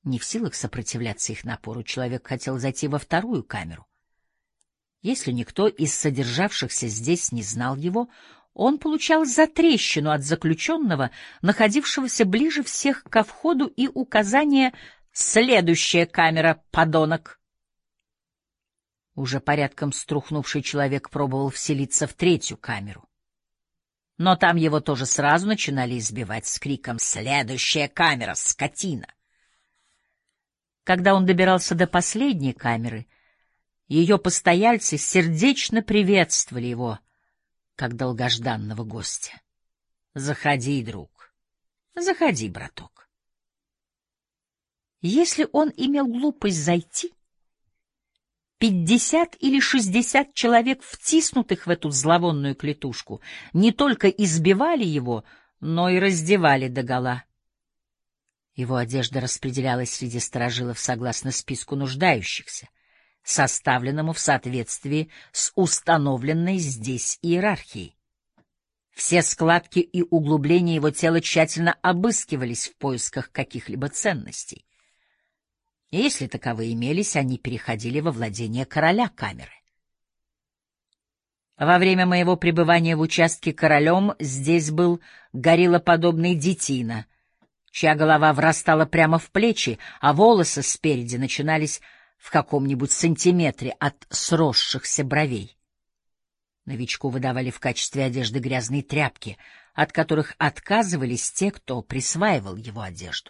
Не в силах сопротивляться их напору, человек хотел зайти во вторую камеру. Если никто из содержавшихся здесь не знал его, он получал затрещину от заключенного, находившегося ближе всех ко входу, и указание «Следующая камера, подонок!». Уже порядком струхнувший человек пробовал вселиться в третью камеру. Но там его тоже сразу начинали избивать с криком «Следующая камера, скотина!». Когда он добирался до последней камеры, ее постояльцы сердечно приветствовали его, как долгожданного гостя. «Заходи, друг, заходи, браток». Если он имел глупость зайти, 50 или 60 человек, втиснутых в эту зловонную клетушку, не только избивали его, но и раздевали догола. Его одежда распределялась среди старожилов согласно списку нуждающихся, составленному в соответствии с установленной здесь иерархией. Все складки и углубления его тела тщательно обыскивались в поисках каких-либо ценностей. И если таковые имелись, они переходили во владение короля камеры. Во время моего пребывания в участке королем здесь был гориллоподобный детина, чья голова врастала прямо в плечи, а волосы спереди начинались в каком-нибудь сантиметре от сросшихся бровей. Новичку выдавали в качестве одежды грязные тряпки, от которых отказывались те, кто присваивал его одежду.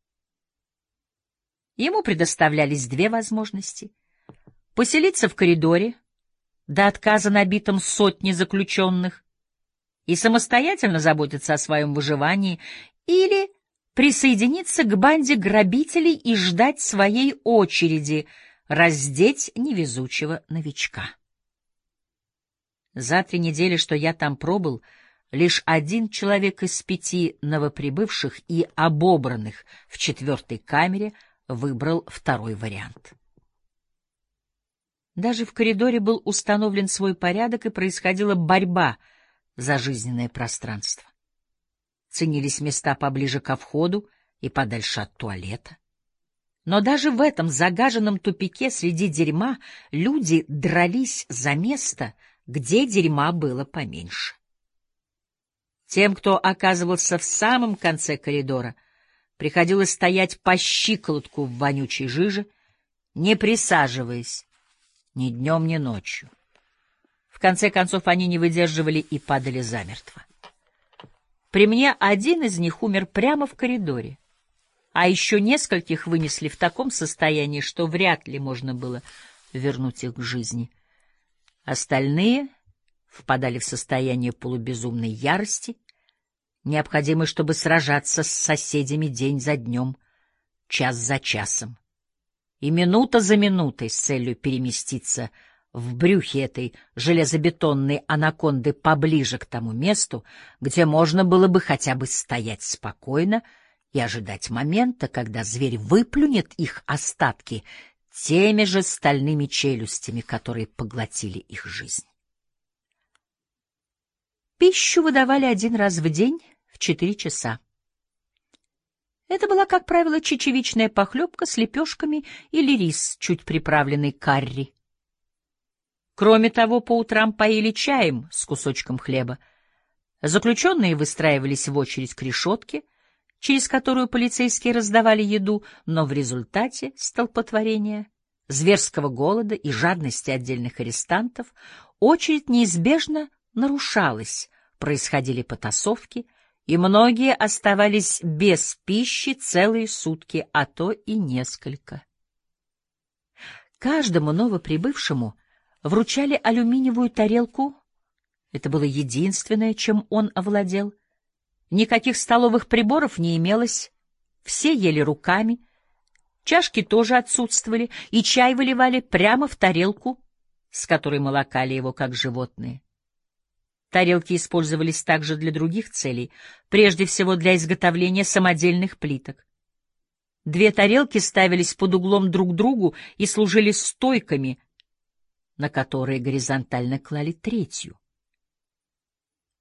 Ему предоставлялись две возможности: поселиться в коридоре, до отказа набитом сотни заключенных, и самостоятельно заботиться о своем выживании, или присоединиться к банде грабителей и ждать своей очереди раздеть невезучего новичка. За 3 недели, что я там пробыл, лишь 1 человек из 5 новоприбывших и обобранных в 4-й камере выбрал второй вариант. Даже в коридоре был установлен свой порядок, и происходила борьба за жизненное пространство. Ценились места поближе ко входу и подальше от туалета. Но даже в этом загаженном тупике среди дерьма люди дрались за место, где дерьма было поменьше. Тем, кто оказывался в самом конце коридора, приходилось стоять по щиколотку в вонючей жиже, не присаживаясь ни днем, ни ночью. В конце концов, они не выдерживали и падали замертво. При мне один из них умер прямо в коридоре, а еще нескольких вынесли в таком состоянии, что вряд ли можно было вернуть их к жизни. Остальные впадали в состояние полубезумной ярости, необходимой, чтобы сражаться с соседями день за днем, час за часом, и минута за минутой с целью переместиться в брюхе этой железобетонной анаконды поближе к тому месту, где можно было бы хотя бы стоять спокойно и ожидать момента, когда зверь выплюнет их остатки теми же стальными челюстями, которые поглотили их жизнь. Пищу выдавали 1 раз в день в 4 часа. Это была, как правило, чечевичная похлебка с лепешками или рис, чуть приправленный карри. Кроме того, по утрам поили чаем с кусочком хлеба. Заключенные выстраивались в очередь к решетке, через которую полицейские раздавали еду, но в результате столпотворения, зверского голода и жадности отдельных арестантов очередь неизбежно нарушалась, происходили потасовки, и многие оставались без пищи целые сутки, а то и несколько. Каждому новоприбывшему вручали алюминиевую тарелку. Это было единственное, чем он овладел. Никаких столовых приборов не имелось, все ели руками, чашки тоже отсутствовали, и чай выливали прямо в тарелку, с которой молокали его, как животные. Тарелки использовались также для других целей, прежде всего для изготовления самодельных плиток. 2 тарелки ставились под углом друг к другу и служили стойками, на которые горизонтально клали 3-ю.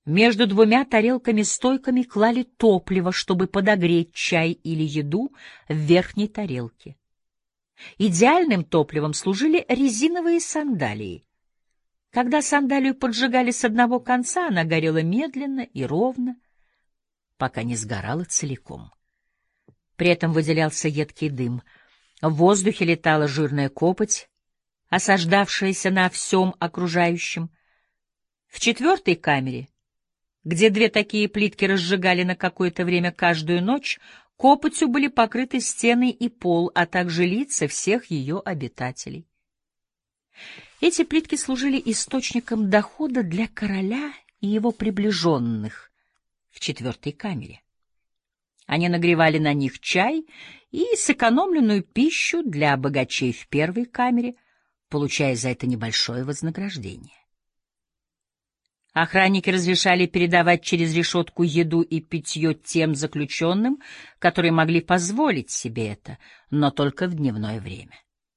Между двумя тарелками-стойками клали топливо, чтобы подогреть чай или еду в верхней тарелке. Идеальным топливом служили резиновые сандалии. Когда сандалию поджигали с одного конца, она горела медленно и ровно, пока не сгорала целиком. При этом выделялся едкий дым. В воздухе летала жирная копоть, осаждавшаяся на всем окружающем. В четвертой камере, где две такие плитки разжигали на какое-то время каждую ночь, копотью были покрыты стены и пол, а также лица всех ее обитателей. Эти плитки служили источником дохода для короля и его приближенных в четвертой камере. Они нагревали на них чай и сэкономленную пищу для богачей в первой камере, получая за это небольшое вознаграждение. Охранники разрешали передавать через решетку еду и питье тем заключенным, которые могли позволить себе это, но только в дневное время.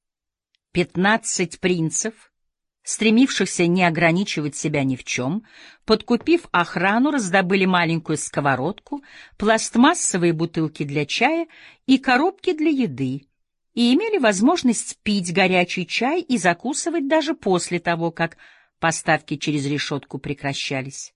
15 принцев, стремившихся не ограничивать себя ни в чем, подкупив охрану, раздобыли маленькую сковородку, пластмассовые бутылки для чая и коробки для еды, и имели возможность пить горячий чай и закусывать даже после того, как поставки через решетку прекращались.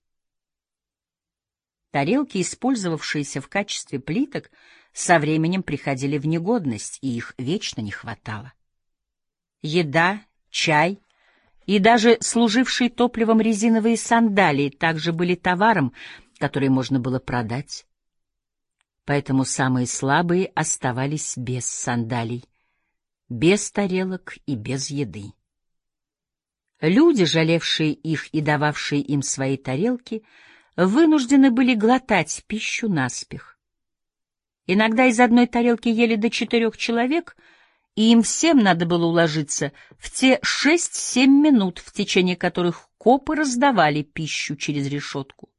Тарелки, использовавшиеся в качестве плиток, со временем приходили в негодность, и их вечно не хватало. Еда, чай и даже служившие топливом резиновые сандалии также были товаром, который можно было продать. Поэтому самые слабые оставались без сандалий, без тарелок и без еды. Люди, жалевшие их и дававшие им свои тарелки, вынуждены были глотать пищу наспех. Иногда из одной тарелки ели до 4 человек, и им всем надо было уложиться в те 6-7 минут, в течение которых копы раздавали пищу через решетку.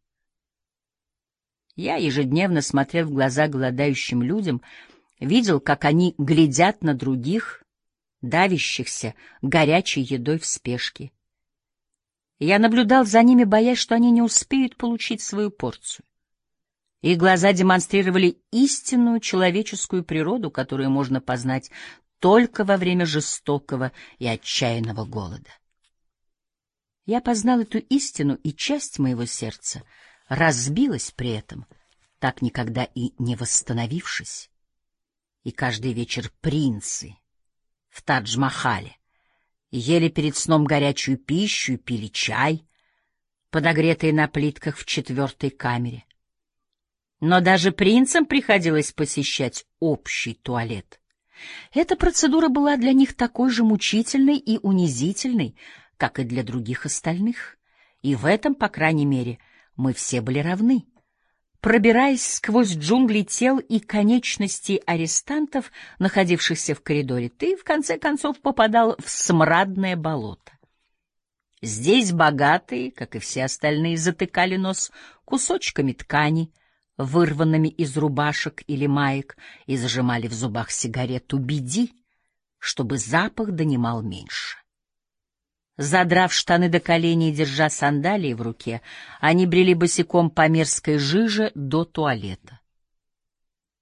Я ежедневно смотрел в глаза голодающим людям, видел, как они глядят на других, давящихся горячей едой в спешке. Я наблюдал за ними, боясь, что они не успеют получить свою порцию. Их глаза демонстрировали истинную человеческую природу, которую можно познать только во время жестокого и отчаянного голода. Я познал эту истину, и часть моего сердца разбилась при этом, так никогда и не восстановившись. И каждый вечер принцы в Тадж-Махале ели перед сном горячую пищу и пили чай, подогретый на плитках в 4 камере. Но даже принцам приходилось посещать общий туалет. Эта процедура была для них такой же мучительной и унизительной, как и для других остальных, и в этом, по крайней мере, мы все были равны. Пробираясь сквозь джунгли тел и конечностей арестантов, находившихся в коридоре, ты, в конце концов, попадал в смрадное болото. Здесь богатые, как и все остальные, затыкали нос кусочками ткани, вырванными из рубашек или маек, и зажимали в зубах сигарету биди, чтобы запах донимал меньше. Задрав штаны до коленей и держа сандалии в руке, они брели босиком по мерзкой жиже до туалета.